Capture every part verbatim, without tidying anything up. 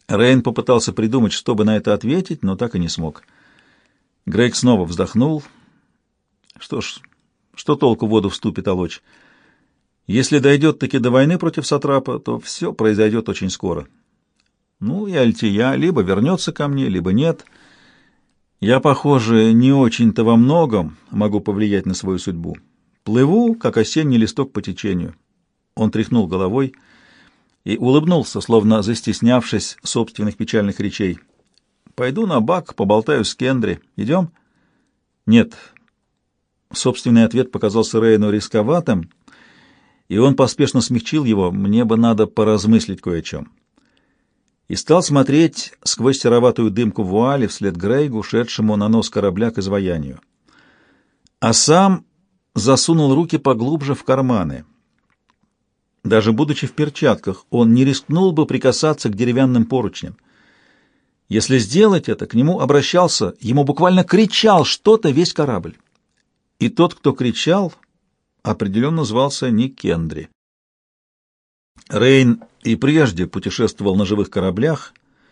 Рейн попытался придумать, чтобы на это ответить, но так и не смог. Грейг снова вздохнул. Что ж, что толку воду в ступе толочь? Если дойдет-таки до войны против Сатрапа, то все произойдет очень скоро. Ну, и Альтия либо вернется ко мне, либо нет. Я, похоже, не очень-то во многом могу повлиять на свою судьбу. Плыву, как осенний листок по течению. Он тряхнул головой и улыбнулся, словно застеснявшись собственных печальных речей. Пойду на бак, поболтаю с Кендри. Идем? Нет. Собственный ответ показался Рейну рисковатым, и он поспешно смягчил его. Мне бы надо поразмыслить кое о чем. И стал смотреть сквозь сероватую дымку вуали вслед Грейгу, шедшему на нос корабля к изваянию. А сам засунул руки поглубже в карманы. Даже будучи в перчатках, он не рискнул бы прикасаться к деревянным поручням. Если сделать это, к нему обращался, ему буквально кричал что-то весь корабль. И тот, кто кричал, определенно звался не Кендри. Рейн и прежде путешествовал на живых кораблях,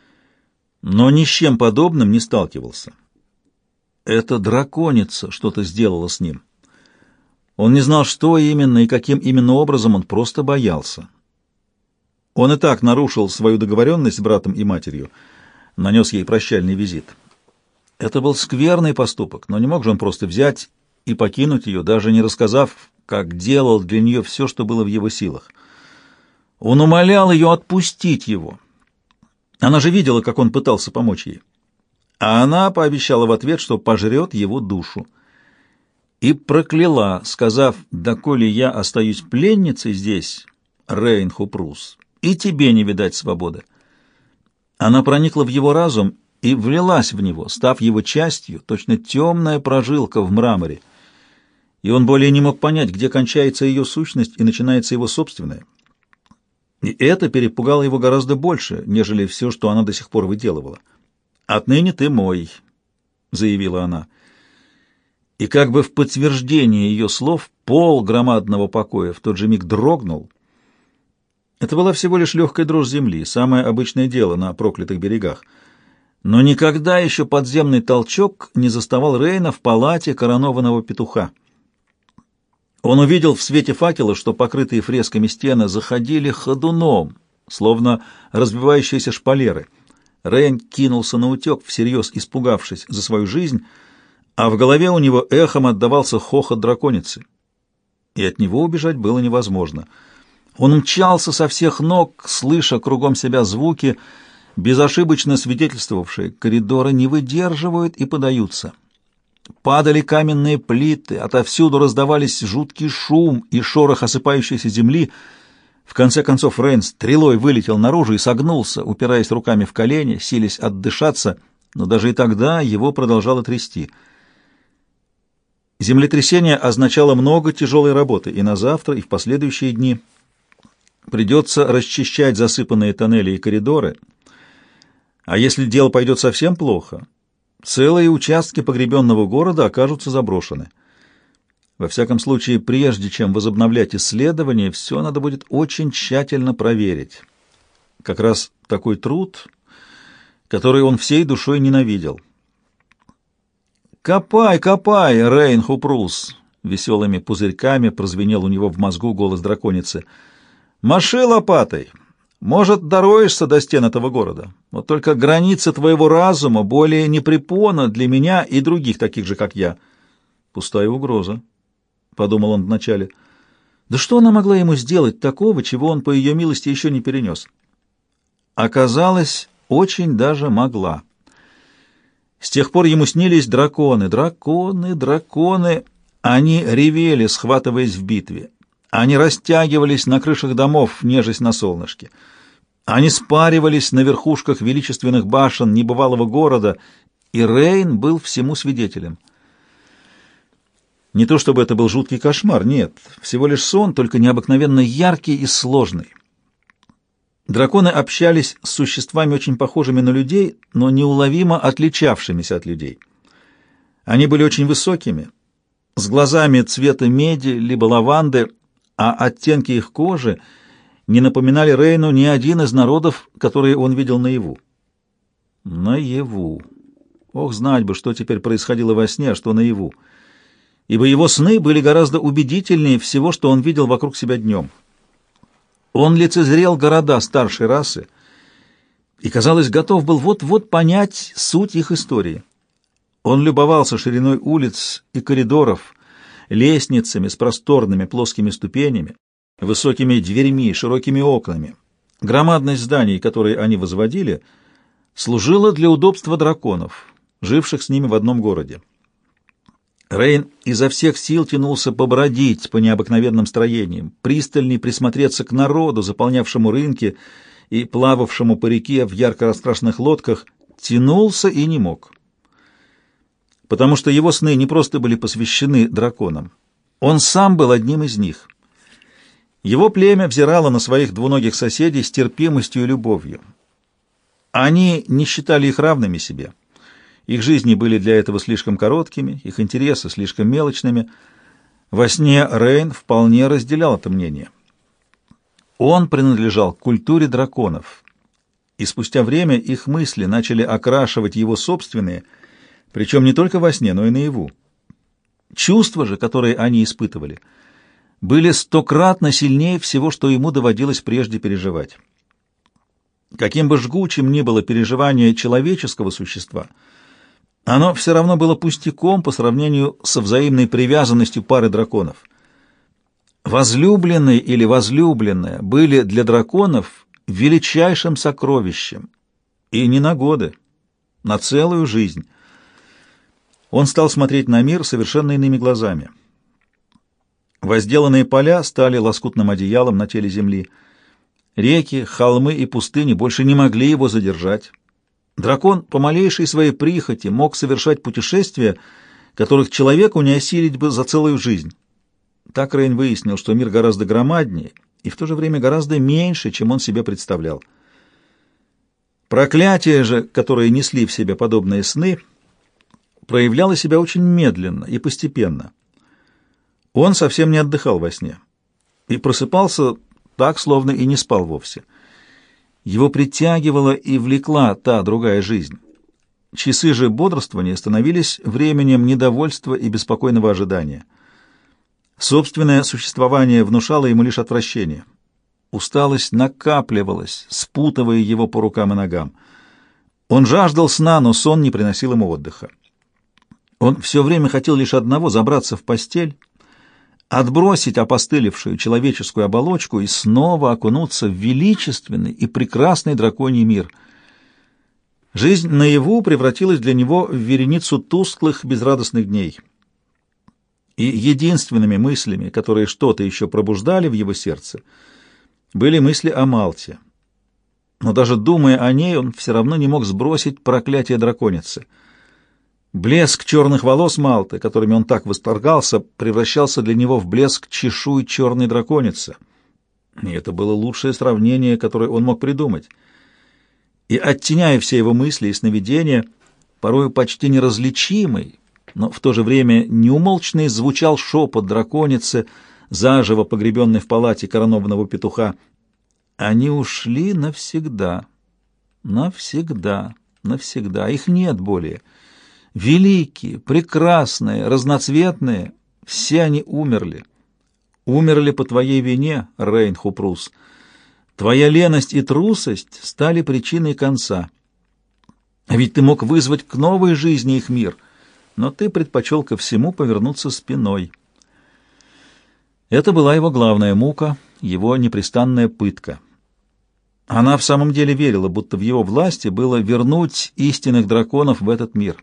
но ни с чем подобным не сталкивался. Эта драконица что-то сделала с ним. Он не знал, что именно и каким именно образом, он просто боялся. Он и так нарушил свою договоренность с братом и матерью, нанес ей прощальный визит. Это был скверный поступок, но не мог же он просто взять и покинуть ее, даже не рассказав, как делал для нее все, что было в его силах. Он умолял ее отпустить его. Она же видела, как он пытался помочь ей. А она пообещала в ответ, что пожрет его душу. И прокляла, сказав: «Доколе я остаюсь пленницей здесь, Рейн Хупрус, и тебе не видать свободы». Она проникла в его разум и влилась в него, став его частью, точно темная прожилка в мраморе. И он более не мог понять, где кончается ее сущность и начинается его собственная. И это перепугало его гораздо больше, нежели все, что она до сих пор выделывала. «Отныне ты мой», — заявила она. И как бы в подтверждение ее слов пол громадного покоя в тот же миг дрогнул. Это была всего лишь легкая дрожь земли, самое обычное дело на проклятых берегах. Но никогда еще подземный толчок не заставал Рейна в палате коронованного петуха. Он увидел в свете факела, что покрытые фресками стены заходили ходуном, словно разбивающиеся шпалеры. Рейн кинулся наутек, всерьез испугавшись за свою жизнь, а в голове у него эхом отдавался хохот драконицы. И от него убежать было невозможно. Он мчался со всех ног, слыша кругом себя звуки, безошибочно свидетельствовавшие: коридоры не выдерживают и подаются. Падали каменные плиты, отовсюду раздавались жуткий шум и шорох осыпающейся земли. В конце концов Рейн стрелой вылетел наружу и согнулся, упираясь руками в колени, силясь отдышаться, но даже и тогда его продолжало трясти. Землетрясение означало много тяжелой работы и на завтра, и в последующие дни. Придется расчищать засыпанные тоннели и коридоры, а если дело пойдет совсем плохо, целые участки погребенного города окажутся заброшены. Во всяком случае, прежде чем возобновлять исследования, все надо будет очень тщательно проверить. Как раз такой труд, который он всей душой ненавидел. «Копай, копай, Рейн Хупрус!» — веселыми пузырьками прозвенел у него в мозгу голос драконицы. «Маши лопатой! Может, дороешься до стен этого города, вот только границы твоего разума более не препона для меня и других таких же, как я». «Пустая угроза», — подумал он вначале. «Да что она могла ему сделать такого, чего он, по ее милости, еще не перенес?» Оказалось, очень даже могла. С тех пор ему снились драконы, драконы, драконы. Они ревели, схватываясь в битве. Они растягивались на крышах домов, нежесть на солнышке. Они спаривались на верхушках величественных башен небывалого города, и Рейн был всему свидетелем. Не то чтобы это был жуткий кошмар, нет, всего лишь сон, только необыкновенно яркий и сложный. Драконы общались с существами, очень похожими на людей, но неуловимо отличавшимися от людей. Они были очень высокими, с глазами цвета меди либо лаванды, а оттенки их кожи не напоминали Рейну ни один из народов, которые он видел наяву. Наяву. Ох, знать бы, что теперь происходило во сне, а что наяву. Ибо его сны были гораздо убедительнее всего, что он видел вокруг себя днем. Он лицезрел города старшей расы и, казалось, готов был вот-вот понять суть их истории. Он любовался шириной улиц и коридоров, лестницами с просторными плоскими ступенями, высокими дверьми, широкими окнами. Громадность зданий, которые они возводили, служила для удобства драконов, живших с ними в одном городе. Рейн изо всех сил тянулся побродить по необыкновенным строениям, пристальней присмотреться к народу, заполнявшему рынки и плававшему по реке в ярко раскрашенных лодках, тянулся и не мог. Потому что его сны не просто были посвящены драконам. Он сам был одним из них. Его племя взирало на своих двуногих соседей с терпимостью и любовью. Они не считали их равными себе. Их жизни были для этого слишком короткими, их интересы слишком мелочными. Во сне Рейн вполне разделял это мнение. Он принадлежал к культуре драконов, и спустя время их мысли начали окрашивать его собственные, причем не только во сне, но и наяву. Чувства же, которые они испытывали, были стократно сильнее всего, что ему доводилось прежде переживать. Каким бы жгучим ни было переживание человеческого существа, оно все равно было пустяком по сравнению со взаимной привязанностью пары драконов. Возлюбленный или возлюбленная были для драконов величайшим сокровищем, и не на годы, на целую жизнь. Он стал смотреть на мир совершенно иными глазами. Возделанные поля стали лоскутным одеялом на теле земли. Реки, холмы и пустыни больше не могли его задержать. Дракон по малейшей своей прихоти мог совершать путешествия, которых человеку не осилить бы за целую жизнь. Так Рейн выяснил, что мир гораздо громаднее и в то же время гораздо меньше, чем он себе представлял. Проклятие же, которое несли в себе подобные сны, проявляло себя очень медленно и постепенно. Он совсем не отдыхал во сне и просыпался так, словно и не спал вовсе. Его притягивала и влекла та другая жизнь. Часы же бодрствования становились временем недовольства и беспокойного ожидания. Собственное существование внушало ему лишь отвращение. Усталость накапливалась, спутывая его по рукам и ногам. Он жаждал сна, но сон не приносил ему отдыха. Он все время хотел лишь одного — забраться в постель, отбросить опостылевшую человеческую оболочку и снова окунуться в величественный и прекрасный драконий мир. Жизнь наяву превратилась для него в вереницу тусклых, безрадостных дней. И единственными мыслями, которые что-то еще пробуждали в его сердце, были мысли о Малте. Но даже думая о ней, он все равно не мог сбросить проклятие драконицы. Блеск черных волос Малты, которыми он так восторгался, превращался для него в блеск чешуй черной драконицы. И это было лучшее сравнение, которое он мог придумать. И, оттеняя все его мысли и сновидения, порою почти неразличимый, но в то же время неумолчный звучал шепот драконицы, заживо погребенной в палате коронованного петуха. Они ушли навсегда, навсегда, навсегда. Их нет более. Великие, прекрасные, разноцветные, все они умерли. Умерли по твоей вине, Рейн Хупрус. Твоя леность и трусость стали причиной конца. А ведь ты мог вызвать к новой жизни их мир, но ты предпочел ко всему повернуться спиной. Это была его главная мука, его непрестанная пытка. Она в самом деле верила, будто в его власти было вернуть истинных драконов в этот мир.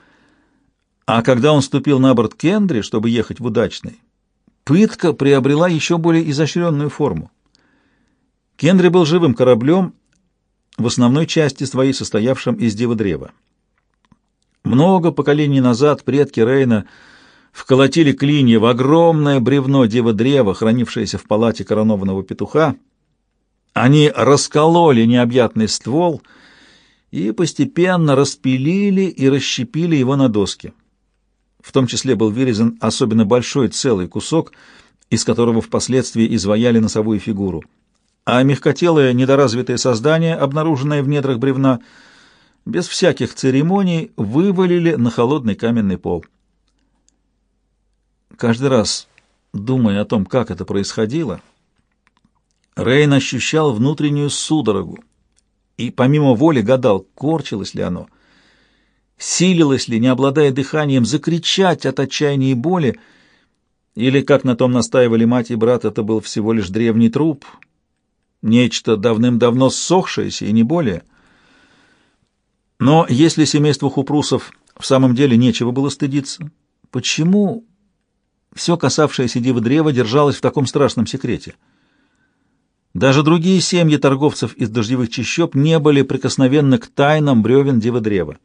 А когда он ступил на борт Кендри, чтобы ехать в Удачный, пытка приобрела еще более изощренную форму. Кендри был живым кораблем, в основной части своей состоявшим из диводрева. Много поколений назад предки Рейна вколотили клинья в огромное бревно диводрева, хранившееся в палате коронованного петуха. Они раскололи необъятный ствол и постепенно распилили и расщепили его на доски. В том числе был вырезан особенно большой целый кусок, из которого впоследствии изваяли носовую фигуру. а мягкотелое недоразвитое создание, обнаруженное в недрах бревна, без всяких церемоний вывалили на холодный каменный пол. Каждый раз, думая о том, как это происходило, Рейн ощущал внутреннюю судорогу и помимо воли гадал, корчилось ли оно, силилось ли, не обладая дыханием, закричать от отчаяния и боли, или, как на том настаивали мать и брат, это был всего лишь древний труп, нечто давным-давно ссохшееся и не более. Но если семейству Хупрусов в самом деле нечего было стыдиться, почему все касавшееся Дивы Древа держалось в таком страшном секрете? Даже другие семьи торговцев из дождевых чащоб не были прикосновенны к тайнам бревен Дивы Древа.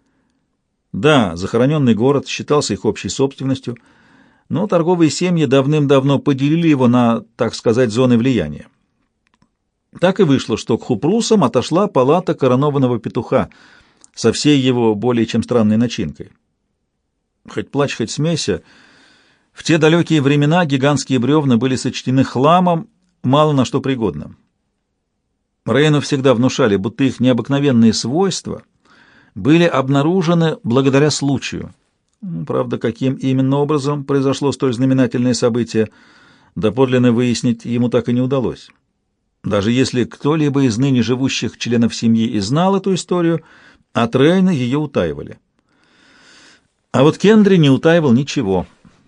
Да, захороненный город считался их общей собственностью, но торговые семьи давным-давно поделили его на, так сказать, зоны влияния. Так и вышло, что к Хупрусам отошла палата коронованного петуха со всей его более чем странной начинкой. Хоть плачь, хоть смейся, в те далекие времена гигантские бревна были сочтены хламом, мало на что пригодным. Рейну всегда внушали, будто их необыкновенные свойства были обнаружены благодаря случаю. Правда, каким именно образом произошло столь знаменательное событие, доподлинно выяснить ему так и не удалось. Даже если кто-либо из ныне живущих членов семьи и знал эту историю, от Рейна ее утаивали. А вот Кендри не утаивал ничего.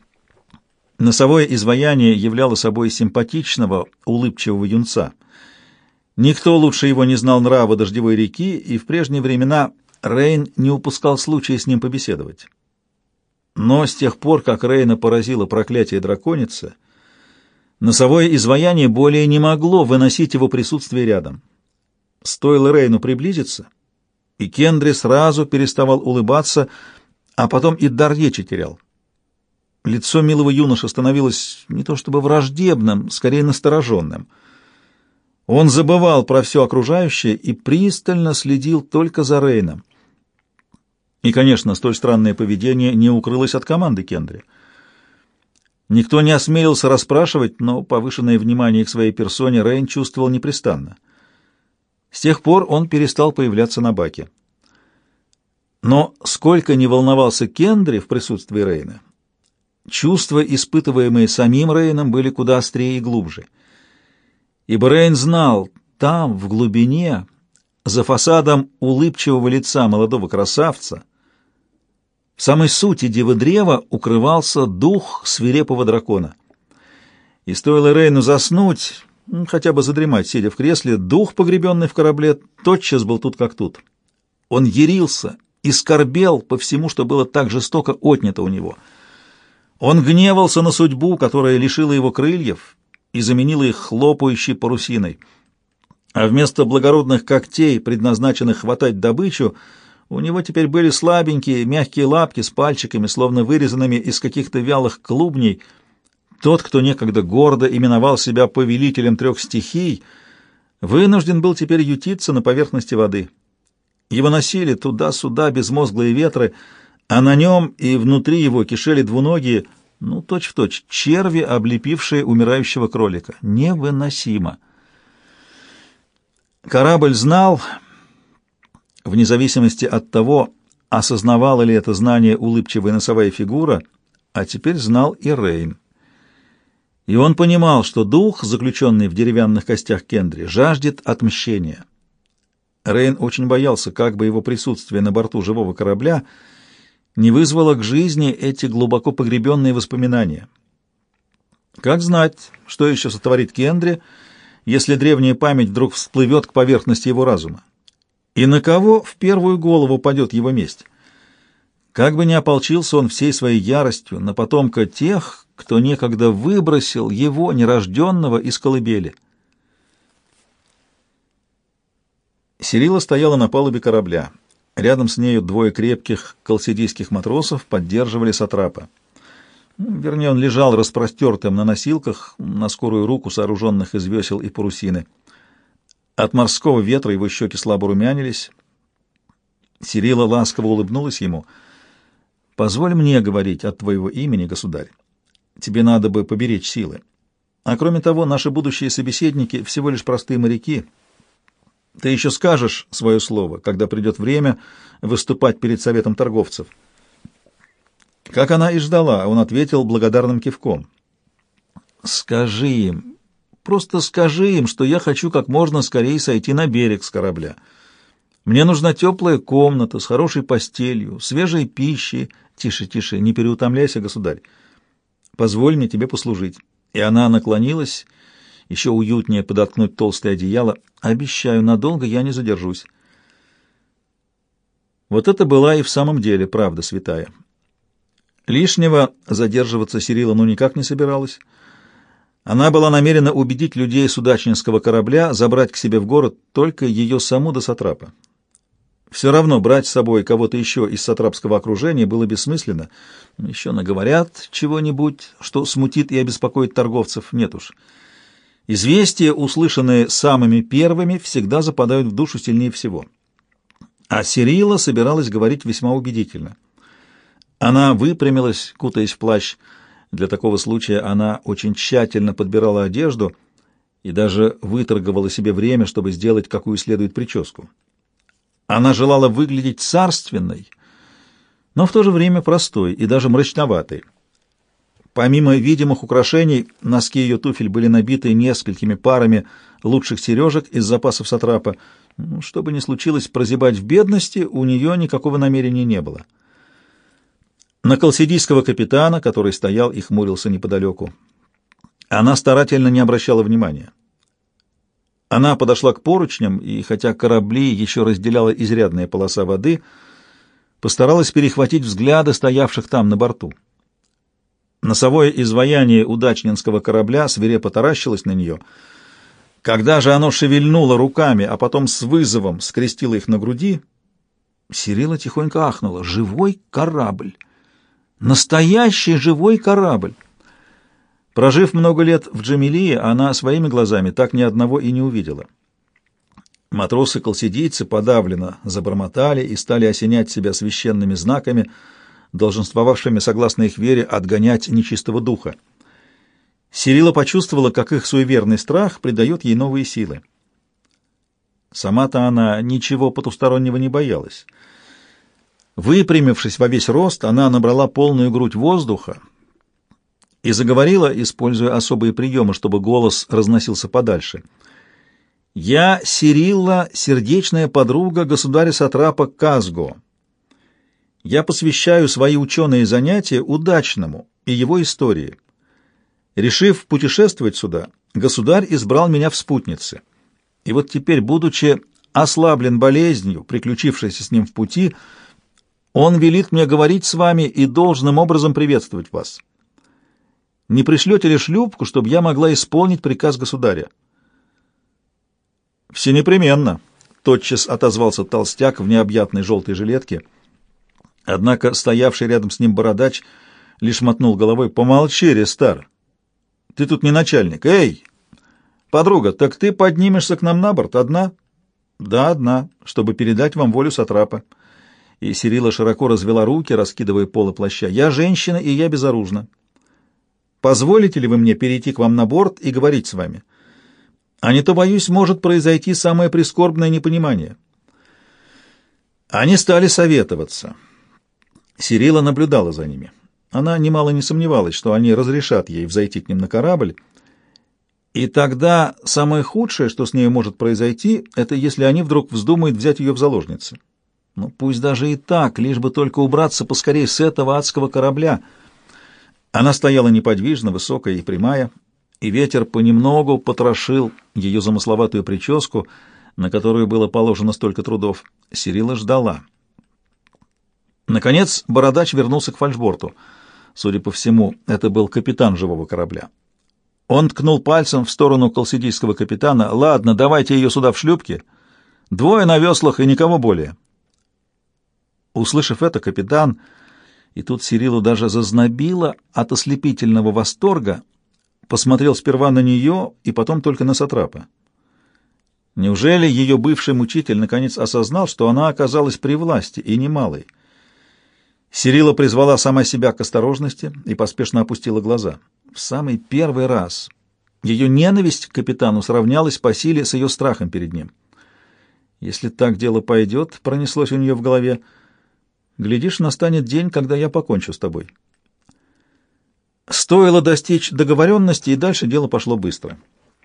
Носовое изваяние являло собой симпатичного, улыбчивого юнца. Никто лучше его не знал нрава дождевой реки, и в прежние времена Рейн не упускал случая с ним побеседовать. Но с тех пор, как Рейна поразило проклятие драконицы, носовое изваяние более не могло выносить его присутствие рядом. Стоило Рейну приблизиться, и Кендри сразу переставал улыбаться, а потом и дар речи терял. Лицо милого юноши становилось не то чтобы враждебным, скорее настороженным. Он забывал про все окружающее и пристально следил только за Рейном. И, конечно, столь странное поведение не укрылось от команды Кендри. Никто не осмелился расспрашивать, но повышенное внимание к своей персоне Рейн чувствовал непрестанно. С тех пор он перестал появляться на баке. Но сколько ни волновался Кендри в присутствии Рейна, чувства, испытываемые самим Рейном, были куда острее и глубже. Ибо Рейн знал, там, в глубине, за фасадом улыбчивого лица молодого красавца, в самой сути Дивы Древа укрывался дух свирепого дракона. И стоило Рейну заснуть, хотя бы задремать, сидя в кресле, дух, погребенный в корабле, тотчас был тут как тут. Он ярился и скорбел по всему, что было так жестоко отнято у него. Он гневался на судьбу, которая лишила его крыльев и заменила их хлопающей парусиной. А вместо благородных когтей, предназначенных хватать добычу, у него теперь были слабенькие, мягкие лапки с пальчиками, словно вырезанными из каких-то вялых клубней. Тот, кто некогда гордо именовал себя повелителем трех стихий, вынужден был теперь ютиться на поверхности воды. Его носили туда-сюда безмозглые ветры, а на нем и внутри его кишели двуногие, ну, точь-в-точь, черви, облепившие умирающего кролика. Невыносимо. Корабль знал, вне зависимости от того, осознавала ли это знание улыбчивая носовая фигура, а теперь знал и Рейн. И он понимал, что дух, заключенный в деревянных костях Кендри, жаждет отмщения. Рейн очень боялся, как бы его присутствие на борту живого корабля не вызвало к жизни эти глубоко погребенные воспоминания. Как знать, что еще сотворит Кендри, если древняя память вдруг всплывет к поверхности его разума? И на кого в первую голову падет его месть? Как бы ни ополчился он всей своей яростью на потомка тех, кто некогда выбросил его, нерожденного, из колыбели. Сирила стояла на палубе корабля. Рядом с нею двое крепких колсидийских матросов поддерживали сатрапа. Вернее, он лежал распростертым на носилках, на скорую руку, сооруженных из весел и парусины. От морского ветра его щеки слабо румянились. Сирила ласково улыбнулась ему. «Позволь мне говорить от твоего имени, государь. Тебе надо бы поберечь силы. А кроме того, наши будущие собеседники всего лишь простые моряки. Ты еще скажешь свое слово, когда придет время выступать перед советом торговцев». Как она и ждала, он ответил благодарным кивком. «Скажи им, просто скажи им, что я хочу как можно скорее сойти на берег с корабля. Мне нужна теплая комната с хорошей постелью, свежей пищей. Тише, тише, не переутомляйся, государь. Позволь мне тебе послужить». И она наклонилась, еще уютнее подоткнуть толстое одеяло. «Обещаю, надолго я не задержусь». Вот это была и в самом деле правда святая. Лишнего задерживаться Сирила ну никак не собиралась. Она была намерена убедить людей судачнинского корабля забрать к себе в город только ее саму до сатрапа. Все равно брать с собой кого-то еще из сатрапского окружения было бессмысленно. Еще наговорят чего-нибудь, что смутит и обеспокоит торговцев. Нет уж. Известия, услышанные самыми первыми, всегда западают в душу сильнее всего. А Сирила собиралась говорить весьма убедительно. Она выпрямилась, кутаясь в плащ. Для такого случая она очень тщательно подбирала одежду и даже выторговала себе время, чтобы сделать какую следует прическу. Она желала выглядеть царственной, но в то же время простой и даже мрачноватой. Помимо видимых украшений, носки ее туфель были набиты несколькими парами лучших сережек из запасов сатрапа. Что бы ни случилось, прозябать в бедности у нее никакого намерения не было. На колсидийского капитана, который стоял и хмурился неподалеку, она старательно не обращала внимания. Она подошла к поручням, и, хотя корабли еще разделяла изрядная полоса воды, постаралась перехватить взгляды стоявших там на борту. Носовое изваяние удачнинского корабля свирепо таращилось на нее. Когда же оно шевельнуло руками, а потом с вызовом скрестило их на груди, Сирила тихонько ахнула. «Живой корабль! Настоящий живой корабль!» Прожив много лет в Джамилии, она своими глазами так ни одного и не увидела. Матросы-колсидийцы подавленно забормотали и стали осенять себя священными знаками, долженствовавшими, согласно их вере, отгонять нечистого духа. Сирила почувствовала, как их суеверный страх придает ей новые силы. Сама-то она ничего потустороннего не боялась. Выпрямившись во весь рост, она набрала полную грудь воздуха и заговорила, используя особые приемы, чтобы голос разносился подальше. «Я Сирилла, сердечная подруга государя-сатрапа Казго. Я посвящаю свои ученые занятия удачному и его истории. Решив путешествовать сюда, государь избрал меня в спутнице. И вот теперь, будучи ослаблен болезнью, приключившейся с ним в пути, он велит мне говорить с вами и должным образом приветствовать вас. Не пришлете ли шлюпку, чтобы я могла исполнить приказ государя?» «Все непременно», — тотчас отозвался толстяк в необъятной желтой жилетке. Однако стоявший рядом с ним бородач лишь мотнул головой. «Помолчи, Рестар. Ты тут не начальник. Эй, подруга, так ты поднимешься к нам на борт одна?» «Да, одна, чтобы передать вам волю сатрапа». И Сирила широко развела руки, раскидывая полы плаща. «Я женщина, и я безоружна. Позволите ли вы мне перейти к вам на борт и говорить с вами? А не то, боюсь, может произойти самое прискорбное непонимание». Они стали советоваться. Сирила наблюдала за ними. Она немало не сомневалась, что они разрешат ей взойти к ним на корабль, и тогда самое худшее, что с ней может произойти, это если они вдруг вздумают взять ее в заложницы. Но пусть даже и так, лишь бы только убраться поскорее с этого адского корабля. Она стояла неподвижно, высокая и прямая, и ветер понемногу потрошил ее замысловатую прическу, на которую было положено столько трудов. Сирила ждала. Наконец бородач вернулся к фальшборту. Судя по всему, это был капитан живого корабля. Он ткнул пальцем в сторону колсидийского капитана. «Ладно, давайте ее сюда в шлюпке. Двое на веслах и никого более». Услышав это, капитан, и тут Сирилу даже зазнобило от ослепительного восторга, посмотрел сперва на нее и потом только на сатрапа. Неужели ее бывший мучитель наконец осознал, что она оказалась при власти, и немалой? Сирила призвала сама себя к осторожности и поспешно опустила глаза. В самый первый раз Ее ненависть к капитану сравнялась по силе с ее страхом перед ним. «Если так дело пойдет», — пронеслось у нее в голове, — «глядишь, настанет день, когда я покончу с тобой». Стоило достичь договоренности, и дальше дело пошло быстро.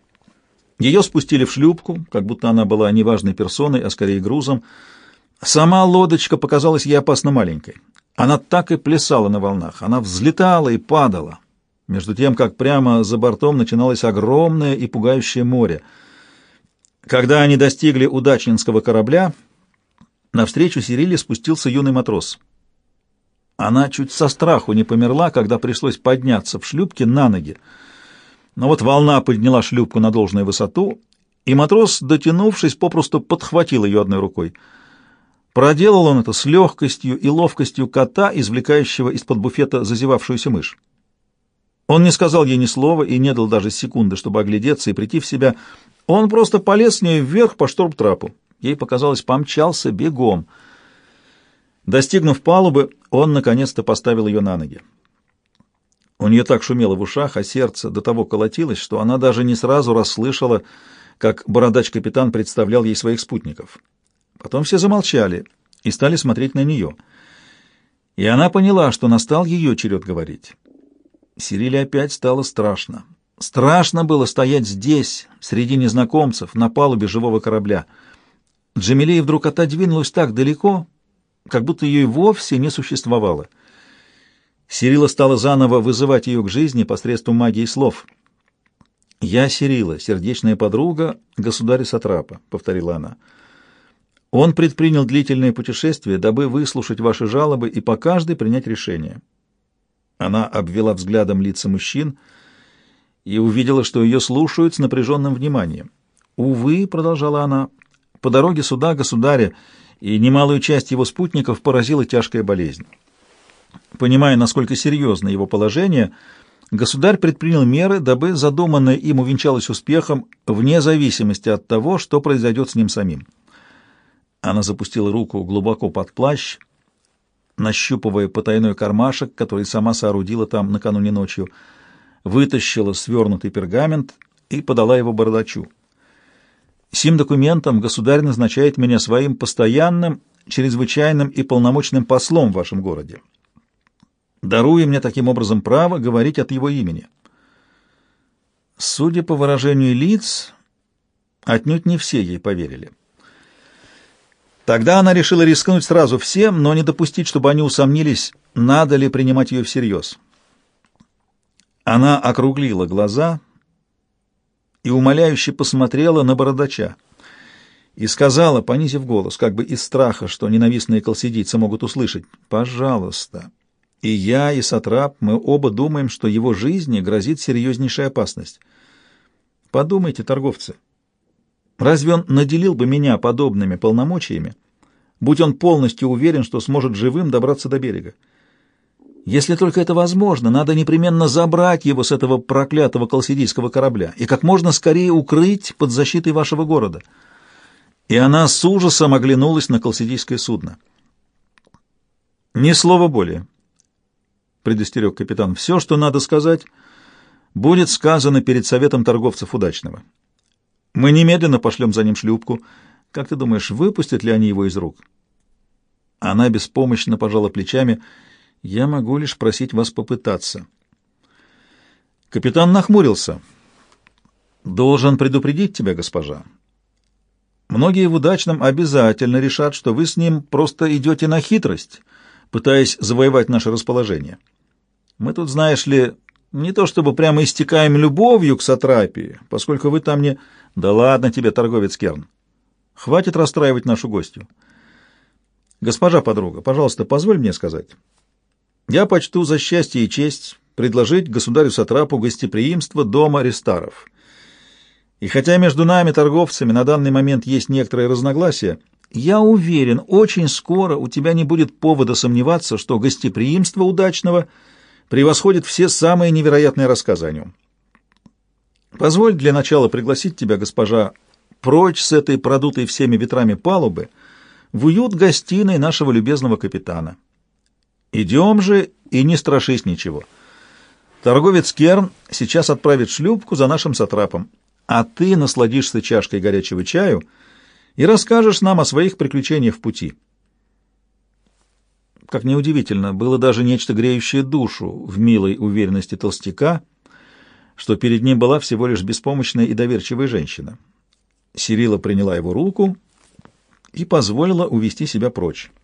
Ее спустили в шлюпку, как будто она была не важной персоной, а скорее грузом. Сама лодочка показалась ей опасно маленькой. Она так и плясала на волнах, она взлетала и падала, между тем, как прямо за бортом начиналось огромное и пугающее море. Когда они достигли удачнинского корабля, навстречу Сириле спустился юный матрос. Она чуть со страху не померла, когда пришлось подняться в шлюпке на ноги. Но вот волна подняла шлюпку на должную высоту, и матрос, дотянувшись, попросту подхватил ее одной рукой. Проделал он это с легкостью и ловкостью кота, извлекающего из-под буфета зазевавшуюся мышь. Он не сказал ей ни слова и не дал даже секунды, чтобы оглядеться и прийти в себя. Он просто полез с ней вверх по шторм-трапу. Ей показалось, помчался бегом. Достигнув палубы, он наконец-то поставил ее на ноги. У нее так шумело в ушах, а сердце до того колотилось, что она даже не сразу расслышала, как бородач-капитан представлял ей своих спутников. Потом все замолчали и стали смотреть на нее. И она поняла, что настал ее черед говорить. Сириле опять стало страшно. Страшно было стоять здесь, среди незнакомцев, на палубе живого корабля. Джамилия вдруг отодвинулась так далеко, как будто ее и вовсе не существовало. Сирила стала заново вызывать ее к жизни посредством магии слов. «Я Сирила, сердечная подруга государя Сатрапа», — повторила она. «Он предпринял длительное путешествие, дабы выслушать ваши жалобы и по каждой принять решение». Она обвела взглядом лица мужчин и увидела, что ее слушают с напряженным вниманием. «Увы», — продолжала она, — «по дороге сюда государя и немалую часть его спутников поразила тяжкая болезнь. Понимая, насколько серьезно его положение, государь предпринял меры, дабы задуманное им увенчалось успехом вне зависимости от того, что произойдет с ним самим». Она запустила руку глубоко под плащ, нащупывая потайной кармашек, который сама соорудила там накануне ночью, вытащила свернутый пергамент и подала его бородачу. «Сим документом государь назначает меня своим постоянным, чрезвычайным и полномочным послом в вашем городе, даруя мне таким образом право говорить от его имени». Судя по выражению лиц, отнюдь не все ей поверили. Тогда она решила рискнуть сразу всем, но не допустить, чтобы они усомнились, надо ли принимать ее всерьез. Она округлила глаза и умоляюще посмотрела на бородача и сказала, понизив голос, как бы из страха, что ненавистные колсидийцы могут услышать: «Пожалуйста, и я, и Сатрап, мы оба думаем, что его жизни грозит серьезнейшая опасность. Подумайте, торговцы, разве он наделил бы меня подобными полномочиями, будь он полностью уверен, что сможет живым добраться до берега? Если только это возможно, надо непременно забрать его с этого проклятого колсидийского корабля и как можно скорее укрыть под защитой вашего города». И она с ужасом оглянулась на колсидийское судно. «Ни слова более», — предостерег капитан. «Все, что надо сказать, будет сказано перед советом торговцев Удачного. Мы немедленно пошлем за ним шлюпку. Как ты думаешь, выпустят ли они его из рук?» Она беспомощно пожала плечами. «Я могу лишь просить вас попытаться». Капитан нахмурился. «Должен предупредить тебя, госпожа. Многие в Удачном обязательно решат, что вы с ним просто идете на хитрость, пытаясь завоевать наше расположение. Мы тут, знаешь ли, не то чтобы прямо истекаем любовью к Сатрапии, поскольку вы там не... Да ладно тебе, торговец Керн. Хватит расстраивать нашу гостью. Госпожа подруга, пожалуйста, позволь мне сказать. Я почту за счастье и честь предложить государю Сатрапу гостеприимство дома Рестаров. И хотя между нами, торговцами, на данный момент есть некоторые разногласия, я уверен, очень скоро у тебя не будет повода сомневаться, что гостеприимство Удачного превосходит все самые невероятные рассказы о нем. Позволь для начала пригласить тебя, госпожа, прочь с этой продутой всеми ветрами палубы в уют гостиной нашего любезного капитана. Идем же и не страшись ничего. Торговец Керн сейчас отправит шлюпку за нашим сатрапом, а ты насладишься чашкой горячего чаю и расскажешь нам о своих приключениях в пути. Как неудивительно, было даже нечто греющее душу в милой уверенности толстяка, что перед ним была всего лишь беспомощная и доверчивая женщина. Сирила приняла его руку и позволила увести себя прочь.